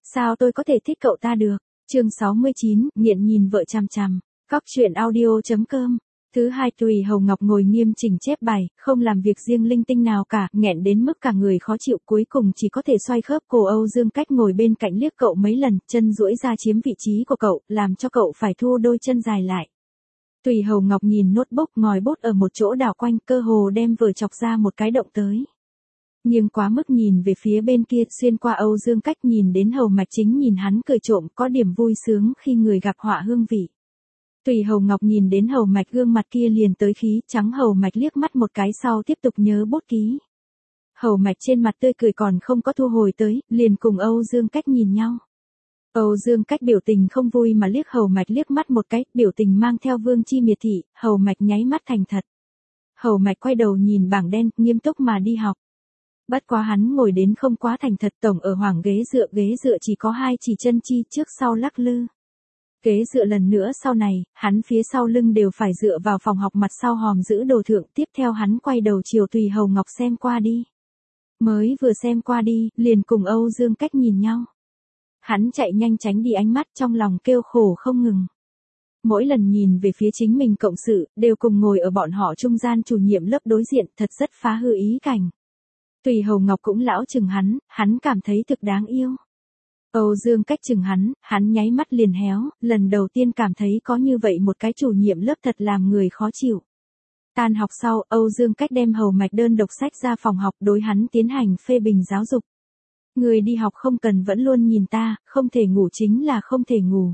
Sao tôi có thể thích cậu ta được? Chương 69, nghiện nhìn vợ chằm chằm. Góc truyện audio.com. Thứ hai, Tùy Hầu Ngọc ngồi nghiêm chỉnh chép bài, không làm việc riêng linh tinh nào cả, nghẹn đến mức cả người khó chịu, cuối cùng chỉ có thể xoay khớp cổ. Âu Dương Cách ngồi bên cạnh liếc cậu mấy lần, chân duỗi ra chiếm vị trí của cậu, làm cho cậu phải thu đôi chân dài lại. Tùy Hầu Ngọc nhìn notebook ngòi bút ở một chỗ đảo quanh, cơ hồ đem vừa chọc ra một cái động tới. Nhưng quá mức nhìn về phía bên kia, xuyên qua Âu Dương Cách nhìn đến Hầu Mạch chính nhìn hắn cười trộm, có điểm vui sướng khi người gặp họa hương vị. Tùy Hầu Ngọc nhìn đến Hầu Mạch gương mặt kia liền tới khí trắng. Hầu Mạch liếc mắt một cái sau tiếp tục nhớ bút ký. Hầu Mạch trên mặt tươi cười còn không có thu hồi tới, liền cùng Âu Dương Cách nhìn nhau. Âu Dương Cách biểu tình không vui mà liếc Hầu Mạch liếc mắt một cái, biểu tình mang theo vương chi miệt thị. Hầu Mạch nháy mắt thành thật. Hầu Mạch quay đầu nhìn bảng đen, nghiêm túc mà đi học. Bất quá hắn ngồi đến không quá thành thật, tổng ở hoàng ghế dựa chỉ có hai chỉ chân chi trước sau lắc lư. Ghế dựa lần nữa sau này, hắn phía sau lưng đều phải dựa vào phòng học mặt sau hòm giữ đồ thượng. Tiếp theo hắn quay đầu chiều Tùy Hầu Ngọc xem qua đi. Mới vừa xem qua đi, liền cùng Âu Dương Cách nhìn nhau. Hắn chạy nhanh tránh đi ánh mắt, trong lòng kêu khổ không ngừng. Mỗi lần nhìn về phía chính mình cộng sự, đều cùng ngồi ở bọn họ trung gian chủ nhiệm lớp đối diện, thật rất phá hư ý cảnh. Tùy Hầu Ngọc cũng lão chừng hắn cảm thấy thực đáng yêu. Âu Dương Cách chừng hắn nháy mắt liền héo, lần đầu tiên cảm thấy có như vậy một cái chủ nhiệm lớp thật làm người khó chịu. Tan học sau, Âu Dương Cách đem Hầu Mạch đơn độc sách ra phòng học, đối hắn tiến hành phê bình giáo dục. Người đi học không cần vẫn luôn nhìn ta, không thể ngủ chính là không thể ngủ.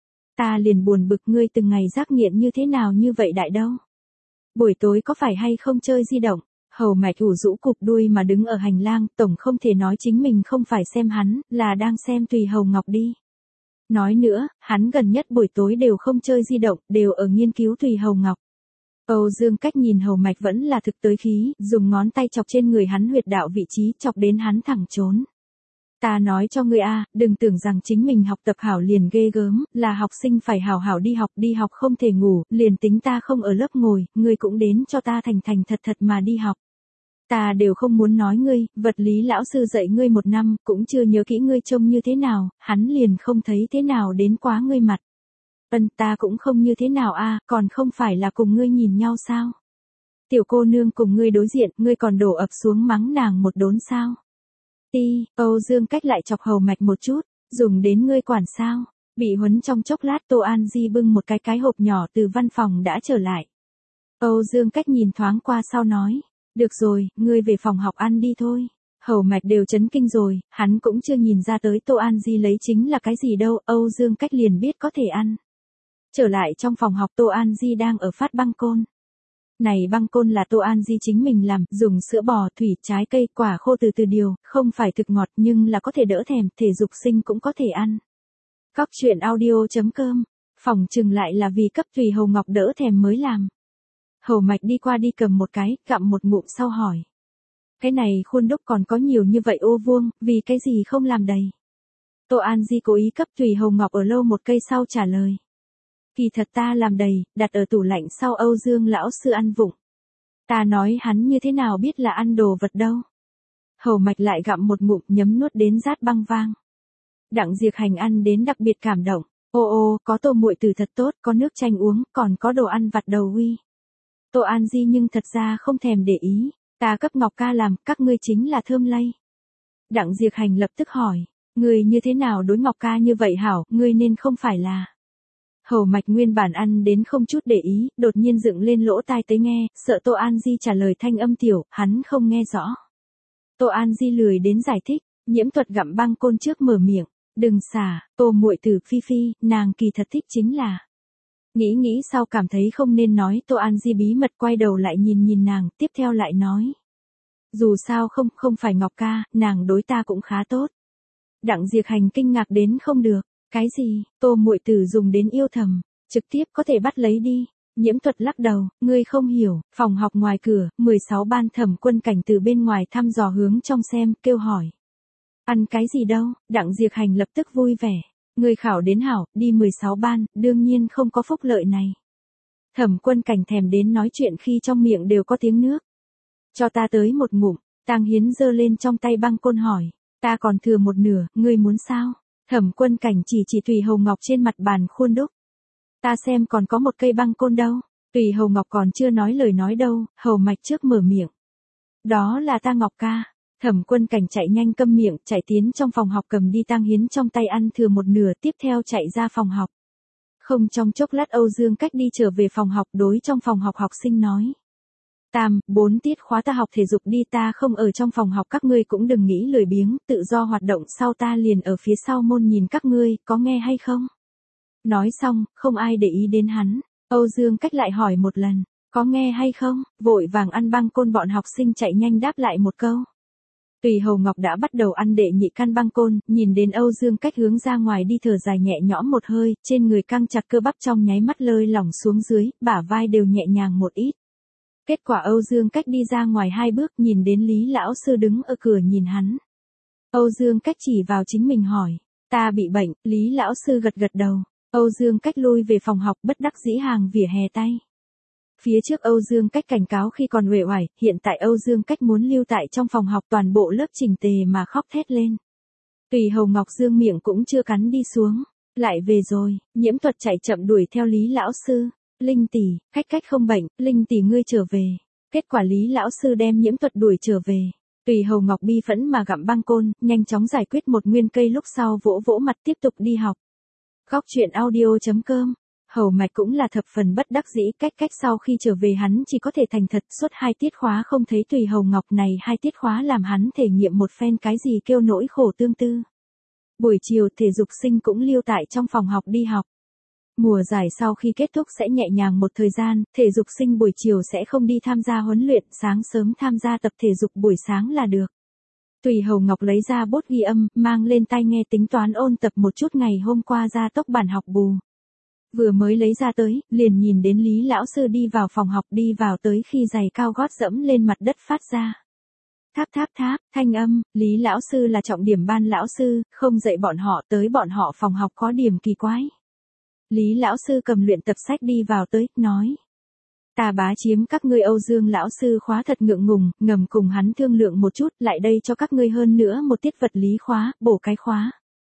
Ta liền buồn bực ngươi từng ngày giác nghiện như thế nào như vậy đại đâu. Buổi tối có phải hay không chơi di động? Hầu Mạch ủ rũ cụp đuôi mà đứng ở hành lang, tổng không thể nói chính mình không phải xem hắn, là đang xem Tùy Hầu Ngọc đi. Nói nữa, hắn gần nhất buổi tối đều không chơi di động, đều ở nghiên cứu Tùy Hầu Ngọc. Âu Dương Cách nhìn Hầu Mạch vẫn là thực tới khí, dùng ngón tay chọc trên người hắn huyệt đạo vị trí, chọc đến hắn thẳng trốn. Ta nói cho ngươi đừng tưởng rằng chính mình học tập hảo liền ghê gớm, là học sinh phải hảo hảo đi học không thể ngủ, liền tính ta không ở lớp ngồi, ngươi cũng đến cho ta thành thật mà đi học. Ta đều không muốn nói ngươi, vật lý lão sư dạy ngươi 1 năm, cũng chưa nhớ kỹ ngươi trông như thế nào, hắn liền không thấy thế nào đến quá ngươi mặt. Ta cũng không như thế nào còn không phải là cùng ngươi nhìn nhau sao? Tiểu cô nương cùng ngươi đối diện, ngươi còn đổ ập xuống mắng nàng một đốn sao? Âu Dương Cách lại chọc Hầu Mạch một chút, dùng đến ngươi quản sao? Bị huấn trong chốc lát, Tô An Di bưng một cái hộp nhỏ từ văn phòng đã trở lại. Âu Dương Cách nhìn thoáng qua sau nói, được rồi, ngươi về phòng học ăn đi thôi. Hầu Mạch đều chấn kinh rồi, hắn cũng chưa nhìn ra tới Tô An Di lấy chính là cái gì đâu, Âu Dương Cách liền biết có thể ăn. Trở lại trong phòng học, Tô An Di đang ở phát băng côn. Này băng côn là Tô An Di chính mình làm, dùng sữa bò, thủy, trái cây, quả khô từ điều, không phải thực ngọt nhưng là có thể đỡ thèm, thể dục sinh cũng có thể ăn. Góc truyện audio.com, phòng trừng lại là vì cấp Tùy Hầu Ngọc đỡ thèm mới làm. Hầu Mạch đi qua đi cầm một cái, gặm một ngụm sau hỏi. Cái này khuôn đúc còn có nhiều như vậy ô vuông, vì cái gì không làm đầy? Tô An Di cố ý cấp Tùy Hầu Ngọc ở lâu một cây sau trả lời. Kỳ thật ta làm đầy, đặt ở tủ lạnh sau Âu Dương lão sư ăn vụng. Ta nói hắn như thế nào biết là ăn đồ vật đâu. Hầu Mạch lại gặm một ngụm nhấm nuốt đến rát băng vang. Đặng Diệp Hành ăn đến đặc biệt cảm động. Ô, có tô muội tử thật tốt, có nước chanh uống, còn có đồ ăn vặt đầu uy. Tô An Di nhưng thật ra không thèm để ý. Ta cấp Ngọc ca làm, các ngươi chính là thơm lây. Đặng Diệp Hành lập tức hỏi. Ngươi như thế nào đối Ngọc ca như vậy hảo, ngươi nên không phải là... Hầu Mạch nguyên bản ăn đến không chút để ý, đột nhiên dựng lên lỗ tai tới nghe, sợ Tô An Di trả lời thanh âm tiểu, hắn không nghe rõ. Tô An Di lười đến giải thích, Nhiễm Thuật gặm băng côn trước mở miệng, đừng xả, Tô muội tử Phi Phi, nàng kỳ thật thích chính là. Nghĩ sau cảm thấy không nên nói, Tô An Di bí mật quay đầu lại nhìn nàng, tiếp theo lại nói. Dù sao không phải Ngọc ca, nàng đối ta cũng khá tốt. Đặng Diệp Hành kinh ngạc đến không được. Cái gì, Tô muội tử dùng đến yêu thầm, trực tiếp có thể bắt lấy đi. Nhiễm Thuật lắc đầu, ngươi không hiểu. Phòng học ngoài cửa, 16 ban Thẩm Quân Cảnh từ bên ngoài thăm dò hướng trong xem, kêu hỏi. Ăn cái gì đâu? Đặng Diệp Hành lập tức vui vẻ. Ngươi khảo đến hảo, đi 16 ban, đương nhiên không có phúc lợi này. Thẩm Quân Cảnh thèm đến nói chuyện khi trong miệng đều có tiếng nước. Cho ta tới một ngụm. Tang Hiến giơ lên trong tay băng côn hỏi. Ta còn thừa một nửa, ngươi muốn sao? Thẩm Quân Cảnh chỉ Tùy Hầu Ngọc trên mặt bàn khuôn đúc. Ta xem còn có một cây băng côn đâu. Tùy Hầu Ngọc còn chưa nói lời nói đâu, Hầu Mạch trước mở miệng. Đó là ta Ngọc ca. Thẩm Quân Cảnh chạy nhanh câm miệng, chạy tiến trong phòng học cầm đi tang hiến trong tay ăn thừa một nửa, tiếp theo chạy ra phòng học. Không trong chốc lát Âu Dương Cách đi trở về phòng học, đối trong phòng học học sinh nói. 4 tiết khóa ta học thể dục đi, ta không ở trong phòng học, các ngươi cũng đừng nghĩ lười biếng, tự do hoạt động, sau ta liền ở phía sau môn nhìn các ngươi, có nghe hay không? Nói xong, không ai để ý đến hắn. Âu Dương Cách lại hỏi một lần, có nghe hay không? Vội vàng ăn băng côn, bọn học sinh chạy nhanh đáp lại một câu. Tùy Hầu Ngọc đã bắt đầu ăn đệ nhị căn băng côn, nhìn đến Âu Dương Cách hướng ra ngoài đi, thở dài nhẹ nhõm một hơi, trên người căng chặt cơ bắp trong nháy mắt lơi lỏng xuống dưới, bả vai đều nhẹ nhàng một ít. Kết quả Âu Dương Cách đi ra ngoài 2 bước, nhìn đến Lý lão sư đứng ở cửa nhìn hắn. Âu Dương Cách chỉ vào chính mình hỏi, ta bị bệnh, Lý lão sư gật gật đầu. Âu Dương Cách lui về phòng học, bất đắc dĩ hàng vỉa hè tay. Phía trước Âu Dương Cách cảnh cáo khi còn uể oải, hiện tại Âu Dương Cách muốn lưu tại trong phòng học, toàn bộ lớp chỉnh tề mà khóc thét lên. Tùy Hầu Ngọc Dương miệng cũng chưa cắn đi xuống. Lại về rồi, Nhiễm Thuật chạy chậm đuổi theo Lý lão sư. Linh tỷ, cách không bệnh, Linh tỷ ngươi trở về. Kết quả Lý lão sư đem Nhiễm Thuật đuổi trở về. Tùy Hầu Ngọc bi phẫn mà gặm băng côn, nhanh chóng giải quyết một nguyên cây, lúc sau vỗ vỗ mặt tiếp tục đi học. Góc truyện audio.com. Hầu Mạch cũng là thập phần bất đắc dĩ, cách sau khi trở về hắn chỉ có thể thành thật, suốt 2 tiết khóa không thấy Tùy Hầu Ngọc, này 2 tiết khóa làm hắn thể nghiệm một phen cái gì kêu nỗi khổ tương tư. Buổi chiều thể dục sinh cũng lưu tại trong phòng học đi học. Mùa giải sau khi kết thúc sẽ nhẹ nhàng một thời gian, thể dục sinh buổi chiều sẽ không đi tham gia huấn luyện, sáng sớm tham gia tập thể dục buổi sáng là được. Tùy Hầu Ngọc lấy ra bút ghi âm, mang lên tai nghe tính toán ôn tập một chút ngày hôm qua ra tốc bản học bù. Vừa mới lấy ra tới, liền nhìn đến Lý lão sư đi vào phòng học, đi vào tới khi giày cao gót dẫm lên mặt đất phát ra. Tháp, thanh âm, Lý lão sư là trọng điểm ban lão sư, không dạy bọn họ, tới bọn họ phòng học có điểm kỳ quái. Lý lão sư cầm luyện tập sách đi vào tới, nói. Ta bá chiếm các ngươi. Âu Dương lão sư khóa thật ngượng ngùng, ngầm cùng hắn thương lượng một chút, lại đây cho các ngươi hơn nữa một tiết vật lý khóa, bổ cái khóa.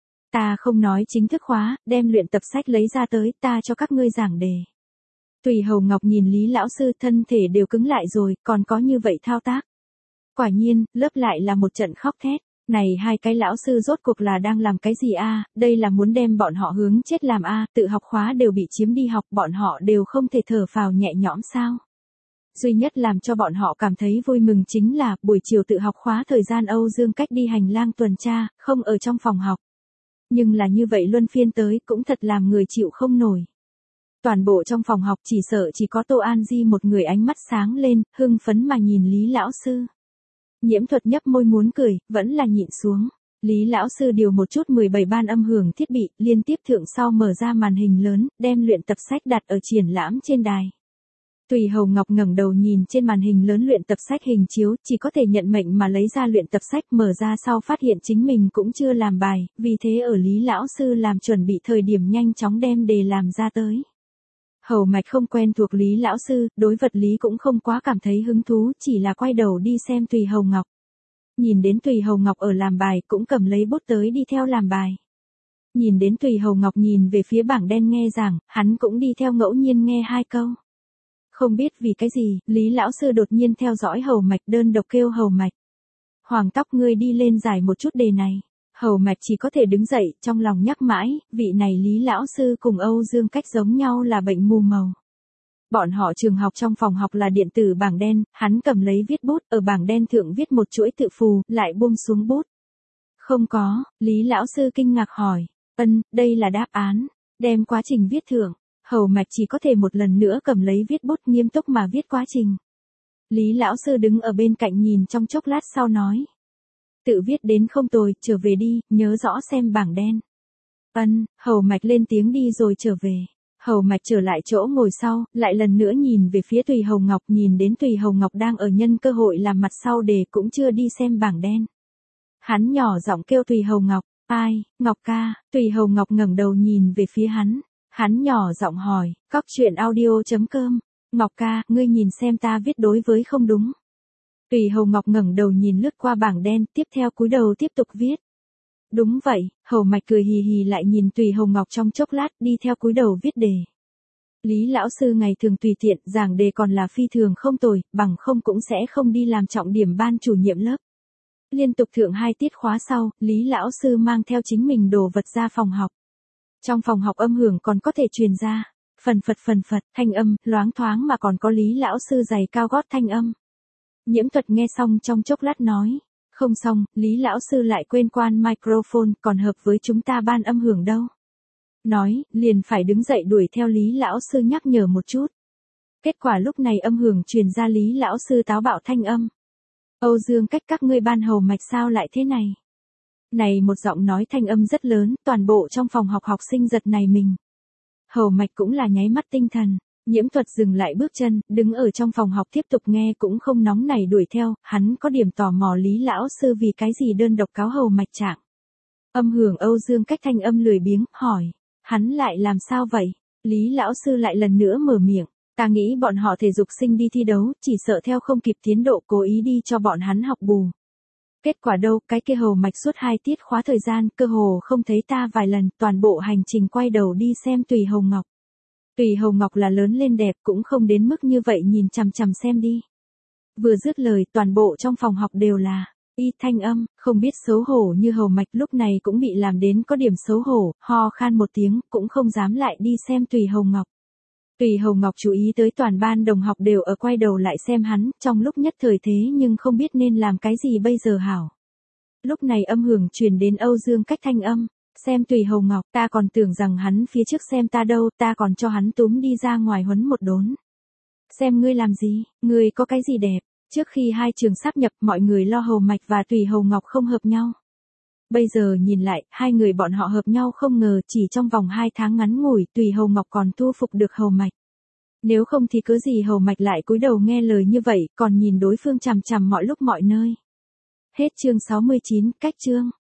Ta không nói chính thức khóa, đem luyện tập sách lấy ra tới, ta cho các ngươi giảng đề. Tùy Hầu Ngọc nhìn Lý lão sư, thân thể đều cứng lại rồi, còn có như vậy thao tác. Quả nhiên, lớp lại là một trận khóc thét. Này 2 cái lão sư rốt cuộc là đang làm cái gì a? Đây là muốn đem bọn họ hướng chết làm a? Tự học khóa đều bị chiếm đi học, bọn họ đều không thể thở phào nhẹ nhõm sao? Duy nhất làm cho bọn họ cảm thấy vui mừng chính là, buổi chiều tự học khóa thời gian Âu Dương Cách đi hành lang tuần tra, không ở trong phòng học. Nhưng là như vậy luân phiên tới, cũng thật làm người chịu không nổi. Toàn bộ trong phòng học chỉ sợ chỉ có Tô An Di một người ánh mắt sáng lên, hưng phấn mà nhìn Lý lão sư. Nhiễm Thuật nhấp môi muốn cười, vẫn là nhịn xuống. Lý lão sư điều một chút 17 ban âm hưởng thiết bị, liên tiếp thượng sau mở ra màn hình lớn, đem luyện tập sách đặt ở triển lãm trên đài. Tùy Hầu Ngọc ngẩng đầu nhìn trên màn hình lớn luyện tập sách hình chiếu, chỉ có thể nhận mệnh mà lấy ra luyện tập sách, mở ra sau phát hiện chính mình cũng chưa làm bài, vì thế ở Lý lão sư làm chuẩn bị thời điểm nhanh chóng đem đề làm ra tới. Hầu Mạch không quen thuộc Lý lão sư, đối vật lý cũng không quá cảm thấy hứng thú, chỉ là quay đầu đi xem Tùy Hầu Ngọc. Nhìn đến Tùy Hầu Ngọc ở làm bài, cũng cầm lấy bút tới đi theo làm bài. Nhìn đến Tùy Hầu Ngọc nhìn về phía bảng đen nghe giảng, hắn cũng đi theo ngẫu nhiên nghe 2 câu. Không biết vì cái gì, Lý lão sư đột nhiên theo dõi Hầu Mạch, đơn độc kêu Hầu Mạch. Hoàng tóc ngươi đi lên giải một chút đề này. Hầu Mạch chỉ có thể đứng dậy, trong lòng nhắc mãi, vị này Lý lão sư cùng Âu Dương Cách giống nhau là bệnh mù màu. Bọn họ trường học trong phòng học là điện tử bảng đen, hắn cầm lấy viết bút, ở bảng đen thượng viết một chuỗi tự phù, lại buông xuống bút. Không có, Lý lão sư kinh ngạc hỏi. Đây là đáp án. Đem quá trình viết thượng. Hầu Mạch chỉ có thể một lần nữa cầm lấy viết bút, nghiêm túc mà viết quá trình. Lý lão sư đứng ở bên cạnh nhìn trong chốc lát sau nói. Tự viết đến không tồi, trở về đi, nhớ rõ xem bảng đen. Hầu Mạch lên tiếng đi rồi trở về. Hầu Mạch trở lại chỗ ngồi sau, lại lần nữa nhìn về phía Tùy Hầu Ngọc, nhìn đến Tùy Hầu Ngọc đang ở nhân cơ hội làm mặt sau đề, cũng chưa đi xem bảng đen. Hắn nhỏ giọng kêu Tùy Hầu Ngọc, ai, Ngọc ca. Tùy Hầu Ngọc ngẩng đầu nhìn về phía hắn. Hắn nhỏ giọng hỏi, góc truyện audio.com. Ngọc ca, ngươi nhìn xem ta viết đối với không đúng. Tùy Hầu Ngọc ngẩng đầu nhìn lướt qua bảng đen, tiếp theo cúi đầu tiếp tục viết. Đúng vậy, Hầu Mạch cười hì hì lại nhìn Tùy Hồng Ngọc trong chốc lát, đi theo cúi đầu viết đề. Lý lão sư ngày thường tùy tiện, giảng đề còn là phi thường không tồi, bằng không cũng sẽ không đi làm trọng điểm ban chủ nhiệm lớp. Liên tục thượng 2 tiết khóa sau, Lý lão sư mang theo chính mình đồ vật ra phòng học. Trong phòng học âm hưởng còn có thể truyền ra, phần phật, thanh âm, loáng thoáng mà còn có Lý lão sư giày cao gót thanh âm. Nhiễm Thuật nghe xong trong chốc lát nói, không xong, Lý lão sư lại quên quan microphone, còn hợp với chúng ta ban âm hưởng đâu. Nói, liền phải đứng dậy đuổi theo Lý lão sư nhắc nhở một chút. Kết quả lúc này âm hưởng truyền ra Lý lão sư táo bạo thanh âm. Âu Dương Cách, các ngươi ban Hầu Mạch sao lại thế này? Này một giọng nói thanh âm rất lớn, toàn bộ trong phòng học học sinh giật này mình. Hầu Mạch cũng là nháy mắt tinh thần, Nhiễm Thuật dừng lại bước chân, đứng ở trong phòng học tiếp tục nghe cũng không nóng nảy đuổi theo, hắn có điểm tò mò Lý lão sư vì cái gì đơn độc cáo Hầu Mạch trạng. Âm hưởng Âu Dương Cách thanh âm lười biếng, hỏi, hắn lại làm sao vậy? Lý lão sư lại lần nữa mở miệng, ta nghĩ bọn họ thể dục sinh đi thi đấu, chỉ sợ theo không kịp tiến độ cố ý đi cho bọn hắn học bù. Kết quả đâu, cái kia Hầu Mạch suốt 2 tiết khóa thời gian, cơ hồ không thấy ta vài lần, toàn bộ hành trình quay đầu đi xem Tùy Hồng Ngọc. Tùy Hồng Ngọc là lớn lên đẹp, cũng không đến mức như vậy, nhìn chằm chằm xem đi. Vừa dứt lời, toàn bộ trong phòng học đều là y thanh âm, không biết xấu hổ như Hầu Mạch lúc này cũng bị làm đến có điểm xấu hổ, ho khan một tiếng, cũng không dám lại đi xem Tùy Hồng Ngọc. Tùy Hồng Ngọc chú ý tới toàn ban đồng học đều ở quay đầu lại xem hắn, trong lúc nhất thời thế nhưng không biết nên làm cái gì bây giờ hảo. Lúc này âm hưởng truyền đến Âu Dương Cách thanh âm, xem Tùy Hồng Ngọc, ta còn tưởng rằng hắn phía trước xem ta đâu, ta còn cho hắn túm đi ra ngoài huấn một đốn. Xem ngươi làm gì, ngươi có cái gì đẹp, trước khi 2 trường sáp nhập mọi người lo Hầu Mạch và Tùy Hồng Ngọc không hợp nhau. Bây giờ nhìn lại, 2 người bọn họ hợp nhau không ngờ chỉ trong vòng 2 tháng ngắn ngủi Tùy Hồng Ngọc còn thu phục được Hầu Mạch. Nếu không thì cớ gì Hầu Mạch lại cúi đầu nghe lời như vậy, còn nhìn đối phương chằm chằm mọi lúc mọi nơi. Hết chương 69, cách chương.